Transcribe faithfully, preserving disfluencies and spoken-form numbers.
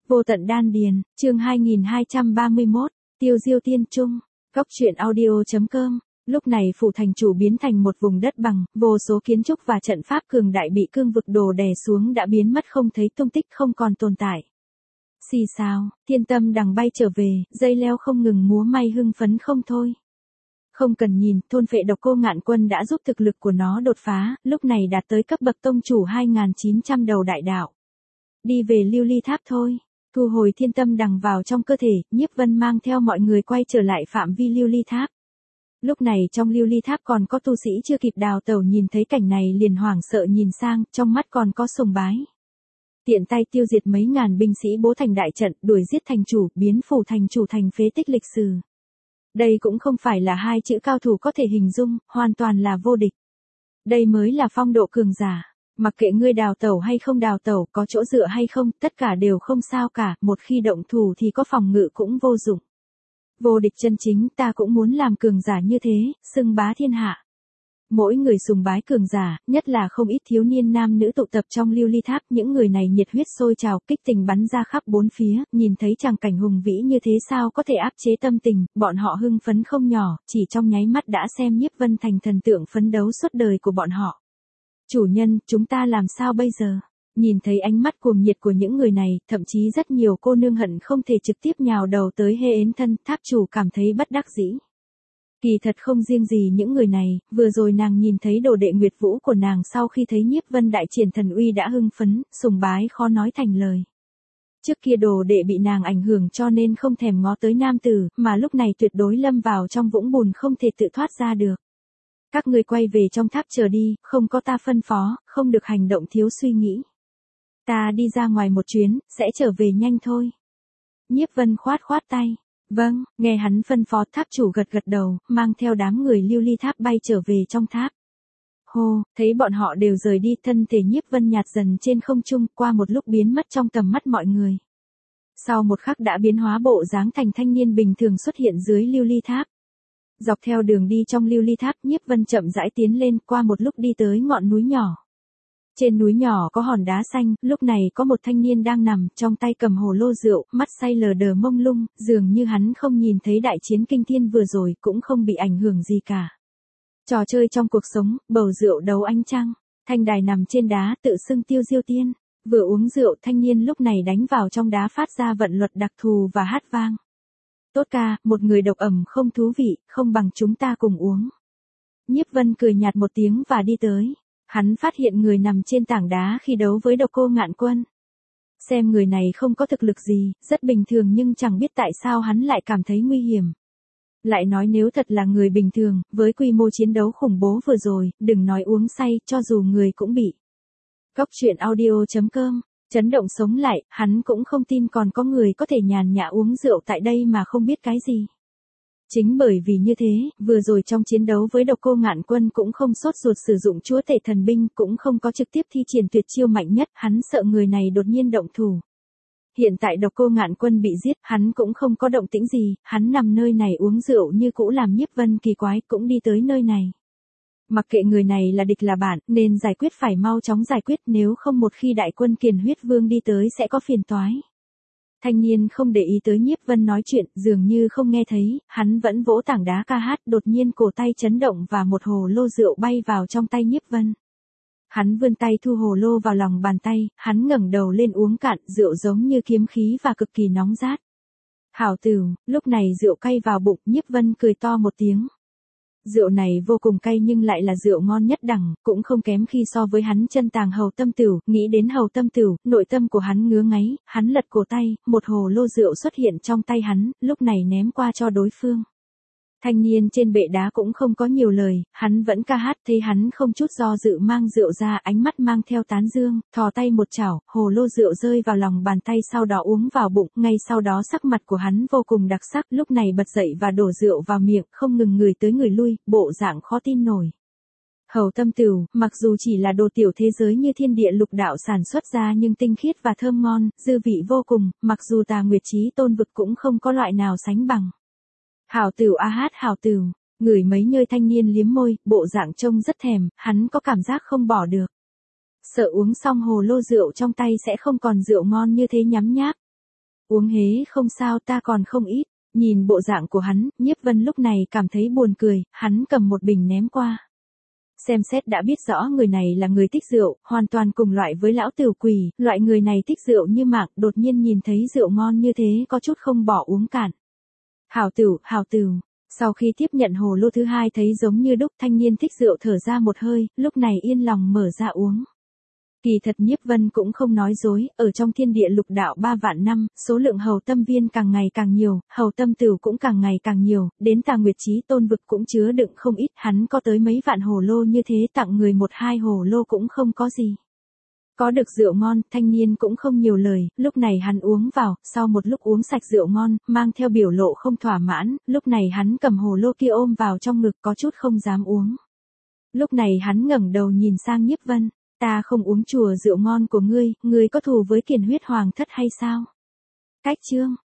Vô tận đan điền, chương hai nghìn hai trăm ba mươi mốt, tiêu diêu tiên trung, góc truyện audio.com. Lúc này phủ thành chủ biến thành một vùng đất bằng, vô số kiến trúc và trận pháp cường đại bị cương vực đồ đè xuống đã biến mất không thấy tung tích, không còn tồn tại. Xì xào, Thiên Tâm Đằng bay trở về, dây leo không ngừng múa may hưng phấn không thôi. Không cần nhìn, thôn phệ độc cô Ngạn Quân đã giúp thực lực của nó đột phá, lúc này đạt tới cấp bậc tông chủ hai nghìn chín trăm đầu đại đạo. Đi về Lưu Ly Tháp thôi. Thu hồi Thiên Tâm Đằng vào trong cơ thể, Nhiếp Vân mang theo mọi người quay trở lại phạm vi Lưu Ly Tháp. Lúc này trong Lưu Ly Tháp còn có tu sĩ chưa kịp đào tẩu, nhìn thấy cảnh này liền hoảng sợ nhìn sang, trong mắt còn có sùng bái. Tiện tay tiêu diệt mấy ngàn binh sĩ bố thành đại trận, đuổi giết thành chủ, biến phủ thành chủ thành phế tích lịch sử. Đây cũng không phải là hai chữ cao thủ có thể hình dung, hoàn toàn là vô địch. Đây mới là phong độ cường giả. Mặc kệ ngươi đào tẩu hay không đào tẩu, có chỗ dựa hay không, tất cả đều không sao cả, một khi động thủ thì có phòng ngự cũng vô dụng. Vô địch chân chính, ta cũng muốn làm cường giả như thế, xưng bá thiên hạ. Mỗi người sùng bái cường giả, nhất là không ít thiếu niên nam nữ tụ tập trong Lưu Ly Tháp, những người này nhiệt huyết sôi trào, kích tình bắn ra khắp bốn phía, nhìn thấy tràng cảnh hùng vĩ như thế sao có thể áp chế tâm tình, bọn họ hưng phấn không nhỏ, chỉ trong nháy mắt đã xem Nhiếp Vân thành thần tượng phấn đấu suốt đời của bọn họ. Chủ nhân, chúng ta làm sao bây giờ? Nhìn thấy ánh mắt cuồng nhiệt của những người này, thậm chí rất nhiều cô nương hận không thể trực tiếp nhào đầu tới hê yến thân, tháp chủ cảm thấy bất đắc dĩ. Kỳ thật không riêng gì những người này, vừa rồi nàng nhìn thấy đồ đệ Nguyệt Vũ của nàng sau khi thấy Nhiếp Vân đại triển thần uy đã hưng phấn, sùng bái khó nói thành lời. Trước kia đồ đệ bị nàng ảnh hưởng cho nên không thèm ngó tới nam tử, mà lúc này tuyệt đối lâm vào trong vũng bùn không thể tự thoát ra được. Các ngươi quay về trong tháp chờ đi, không có ta phân phó, không được hành động thiếu suy nghĩ. Ta đi ra ngoài một chuyến, sẽ trở về nhanh thôi. Nhiếp Vân khoát khoát tay. Vâng, nghe hắn phân phó, tháp chủ gật gật đầu, mang theo đám người Lưu Ly Tháp bay trở về trong tháp. Hô, thấy bọn họ đều rời đi, thân thể Nhiếp Vân nhạt dần trên không trung, qua một lúc biến mất trong tầm mắt mọi người. Sau một khắc đã biến hóa bộ dáng thành thanh niên bình thường xuất hiện dưới Lưu Ly Tháp. Dọc theo đường đi trong Lưu Ly Tháp, Nhiếp Vân chậm rãi tiến lên, qua một lúc đi tới ngọn núi nhỏ. Trên núi nhỏ có hòn đá xanh, lúc này có một thanh niên đang nằm, trong tay cầm hồ lô rượu, mắt say lờ đờ mông lung, dường như hắn không nhìn thấy đại chiến kinh thiên vừa rồi, cũng không bị ảnh hưởng gì cả. Trò chơi trong cuộc sống, bầu rượu đấu ánh trăng, thanh đài nằm trên đá tự xưng tiêu diêu tiên, vừa uống rượu thanh niên lúc này đánh vào trong đá phát ra vận luật đặc thù và hát vang. Tốt ca, một người độc ẩm không thú vị, không bằng chúng ta cùng uống. Nhiếp Vân cười nhạt một tiếng và đi tới. Hắn phát hiện người nằm trên tảng đá khi đấu với độc cô Ngạn Quân. Xem người này không có thực lực gì, rất bình thường nhưng chẳng biết tại sao hắn lại cảm thấy nguy hiểm. Lại nói nếu thật là người bình thường, với quy mô chiến đấu khủng bố vừa rồi, đừng nói uống say, cho dù người cũng bị. Góc truyện audio.com, chấn động sống lại, hắn cũng không tin còn có người có thể nhàn nhã uống rượu tại đây mà không biết cái gì. Chính bởi vì như thế, vừa rồi trong chiến đấu với độc cô Ngạn Quân cũng không sốt ruột sử dụng chúa tể thần binh, cũng không có trực tiếp thi triển tuyệt chiêu mạnh nhất, hắn sợ người này đột nhiên động thủ. Hiện tại độc cô Ngạn Quân bị giết, hắn cũng không có động tĩnh gì, hắn nằm nơi này uống rượu như cũ làm Nhiếp Vân kỳ quái, cũng đi tới nơi này. Mặc kệ người này là địch là bạn, nên giải quyết phải mau chóng giải quyết, nếu không một khi đại quân Kiền Huyết Vương đi tới sẽ có phiền toái. Thanh niên không để ý tới Nhiếp Vân nói chuyện, dường như không nghe thấy, hắn vẫn vỗ tảng đá ca hát, đột nhiên cổ tay chấn động và một hồ lô rượu bay vào trong tay Nhiếp Vân. Hắn vươn tay thu hồ lô vào lòng bàn tay, hắn ngẩng đầu lên uống cạn, rượu giống như kiếm khí và cực kỳ nóng rát. Hảo tửu, lúc này rượu cay vào bụng, Nhiếp Vân cười to một tiếng. Rượu này vô cùng cay nhưng lại là rượu ngon nhất đẳng, cũng không kém khi so với hắn chân tàng hầu tâm tửu, nghĩ đến hầu tâm tửu, nội tâm của hắn ngứa ngáy, hắn lật cổ tay, một hồ lô rượu xuất hiện trong tay hắn, lúc này ném qua cho đối phương. Thanh niên trên bệ đá cũng không có nhiều lời, hắn vẫn ca hát, thấy hắn không chút do dự mang rượu ra, ánh mắt mang theo tán dương, thò tay một chảo, hồ lô rượu rơi vào lòng bàn tay sau đó uống vào bụng, ngay sau đó sắc mặt của hắn vô cùng đặc sắc, lúc này bật dậy và đổ rượu vào miệng, không ngừng người tới người lui, bộ dạng khó tin nổi. Hầu tâm tửu, mặc dù chỉ là đồ tiểu thế giới như thiên địa lục đạo sản xuất ra nhưng tinh khiết và thơm ngon, dư vị vô cùng, mặc dù Tà Nguyệt Chí Tôn vực cũng không có loại nào sánh bằng. Hảo tửu a hát hảo tửu, ngửi mấy nhơi thanh niên liếm môi, bộ dạng trông rất thèm, hắn có cảm giác không bỏ được. Sợ uống xong hồ lô rượu trong tay sẽ không còn rượu ngon như thế nhắm nháp. Uống hế không sao, ta còn không ít. Nhìn bộ dạng của hắn, Nhiếp Vân lúc này cảm thấy buồn cười, hắn cầm một bình ném qua. Xem xét đã biết rõ người này là người thích rượu, hoàn toàn cùng loại với lão tử quỷ, loại người này thích rượu như mạng, đột nhiên nhìn thấy rượu ngon như thế có chút không bỏ uống cạn. Hảo tửu, hảo tửu. Sau khi tiếp nhận hồ lô thứ hai thấy giống như đúc, thanh niên thích rượu thở ra một hơi, lúc này yên lòng mở ra uống. Kỳ thật Nhiếp Vân cũng không nói dối, ở trong thiên địa lục đạo ba vạn năm, số lượng hầu tâm viên càng ngày càng nhiều, hầu tâm tửu cũng càng ngày càng nhiều, đến Tà Nguyệt Chí Tôn vực cũng chứa đựng không ít, hắn có tới mấy vạn hồ lô như thế tặng người một hai hồ lô cũng không có gì. Có được rượu ngon, thanh niên cũng không nhiều lời, lúc này hắn uống vào, sau một lúc uống sạch rượu ngon, mang theo biểu lộ không thỏa mãn, lúc này hắn cầm hồ lô kia ôm vào trong ngực có chút không dám uống. Lúc này hắn ngẩng đầu nhìn sang Nhiếp Vân. Ta không uống chùa rượu ngon của ngươi, ngươi có thù với Kiền Huyết Hoàng thất hay sao? Cách chương,